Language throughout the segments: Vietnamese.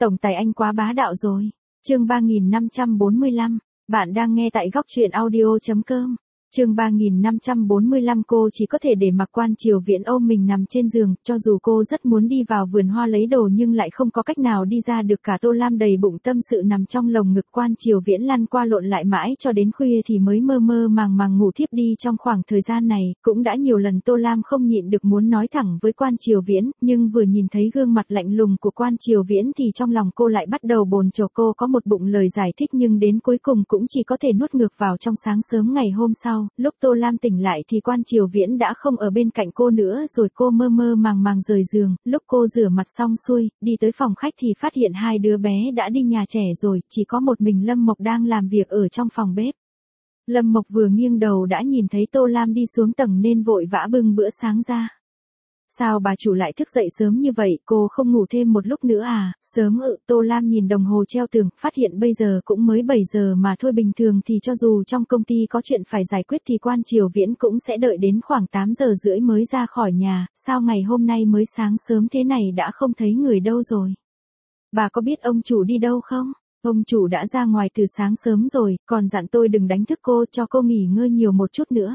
Tổng tài anh quá bá đạo rồi. Chương 3545, bạn đang nghe tại góc truyện audio.com. Chương 3545 cô chỉ có thể để mặc Quan Triều Viễn ôm mình nằm trên giường, cho dù cô rất muốn đi vào vườn hoa lấy đồ nhưng lại không có cách nào đi ra được. Cả Tô Lam đầy bụng tâm sự nằm trong lồng ngực Quan Triều Viễn lăn qua lộn lại mãi cho đến khuya thì mới mơ mơ màng màng ngủ thiếp đi. Trong khoảng thời gian này, cũng đã nhiều lần Tô Lam không nhịn được muốn nói thẳng với Quan Triều Viễn, nhưng vừa nhìn thấy gương mặt lạnh lùng của Quan Triều Viễn thì trong lòng cô lại bắt đầu bồn chồn. Cô có một bụng lời giải thích nhưng đến cuối cùng cũng chỉ có thể nuốt ngược vào. Trong sáng sớm ngày hôm sau, lúc Tô Lam tỉnh lại thì Quan Triều Viễn đã không ở bên cạnh cô nữa rồi. Cô mơ mơ màng màng rời giường, lúc cô rửa mặt xong xuôi, đi tới phòng khách thì phát hiện hai đứa bé đã đi nhà trẻ rồi, chỉ có một mình Lâm Mộc đang làm việc ở trong phòng bếp. Lâm Mộc vừa nghiêng đầu đã nhìn thấy Tô Lam đi xuống tầng nên vội vã bưng bữa sáng ra. Sao bà chủ lại thức dậy sớm như vậy, cô không ngủ thêm một lúc nữa à? Sớm Tô Lam nhìn đồng hồ treo tường, phát hiện bây giờ cũng mới 7 giờ mà thôi. Bình thường thì cho dù trong công ty có chuyện phải giải quyết thì Quan Triều Viễn cũng sẽ đợi đến khoảng 8 giờ rưỡi mới ra khỏi nhà, sao ngày hôm nay mới sáng sớm thế này đã không thấy người đâu rồi? Bà có biết ông chủ đi đâu không? Ông chủ đã ra ngoài từ sáng sớm rồi, còn dặn tôi đừng đánh thức cô, cho cô nghỉ ngơi nhiều một chút nữa.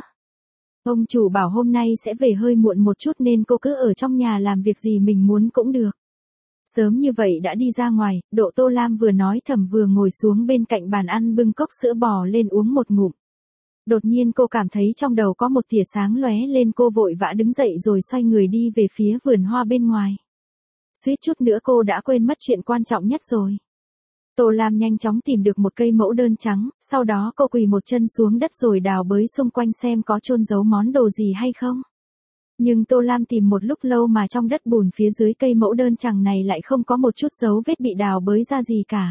Ông chủ bảo hôm nay sẽ về hơi muộn một chút nên cô cứ ở trong nhà làm việc gì mình muốn cũng được. Sớm như vậy đã đi ra ngoài, Độ Tô Lam vừa nói thầm vừa ngồi xuống bên cạnh bàn ăn bưng cốc sữa bò lên uống một ngụm. Đột nhiên cô cảm thấy trong đầu có một tia sáng lóe lên, cô vội vã đứng dậy rồi xoay người đi về phía vườn hoa bên ngoài. Suýt chút nữa cô đã quên mất chuyện quan trọng nhất rồi. Tô Lam nhanh chóng tìm được một cây mẫu đơn trắng, sau đó cô quỳ một chân xuống đất rồi đào bới xung quanh xem có chôn giấu món đồ gì hay không. Nhưng Tô Lam tìm một lúc lâu mà trong đất bùn phía dưới cây mẫu đơn trắng này lại không có một chút dấu vết bị đào bới ra gì cả.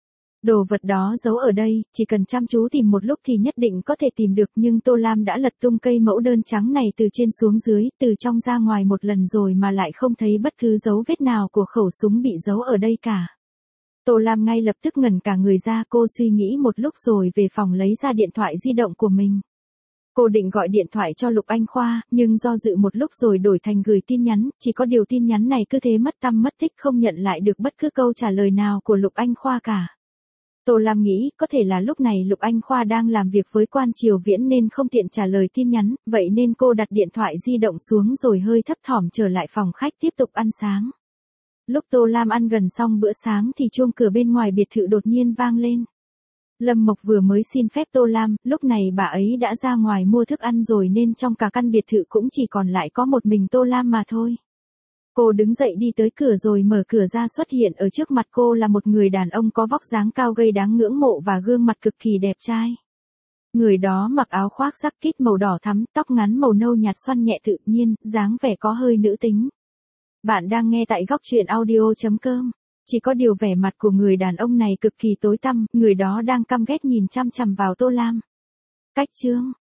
Đồ vật đó giấu ở đây, chỉ cần chăm chú tìm một lúc thì nhất định có thể tìm được, nhưng Tô Lam đã lật tung cây mẫu đơn trắng này từ trên xuống dưới, từ trong ra ngoài một lần rồi mà lại không thấy bất cứ dấu vết nào của khẩu súng bị giấu ở đây cả. Tô Lam ngay lập tức ngẩn cả người ra, cô suy nghĩ một lúc rồi về phòng lấy ra điện thoại di động của mình. Cô định gọi điện thoại cho Lục Anh Khoa, nhưng do dự một lúc rồi đổi thành gửi tin nhắn, chỉ có điều tin nhắn này cứ thế mất tăm mất tích, không nhận lại được bất cứ câu trả lời nào của Lục Anh Khoa cả. Tô Lam nghĩ có thể là lúc này Lục Anh Khoa đang làm việc với Quan Triều Viễn nên không tiện trả lời tin nhắn, vậy nên cô đặt điện thoại di động xuống rồi hơi thấp thỏm trở lại phòng khách tiếp tục ăn sáng. Lúc Tô Lam ăn gần xong bữa sáng thì chuông cửa bên ngoài biệt thự đột nhiên vang lên. Lâm Mộc vừa mới xin phép Tô Lam, lúc này bà ấy đã ra ngoài mua thức ăn rồi nên trong cả căn biệt thự cũng chỉ còn lại có một mình Tô Lam mà thôi. Cô đứng dậy đi tới cửa rồi mở cửa ra, xuất hiện ở trước mặt cô là một người đàn ông có vóc dáng cao gầy đáng ngưỡng mộ và gương mặt cực kỳ đẹp trai. Người đó mặc áo khoác jacket màu đỏ thắm, tóc ngắn màu nâu nhạt xoăn nhẹ tự nhiên, dáng vẻ có hơi nữ tính. Bạn đang nghe tại góc truyện audio.com. Chỉ có điều vẻ mặt của người đàn ông này cực kỳ tối tăm, người đó đang căm ghét nhìn chăm chằm vào Tô Lam. Cách chương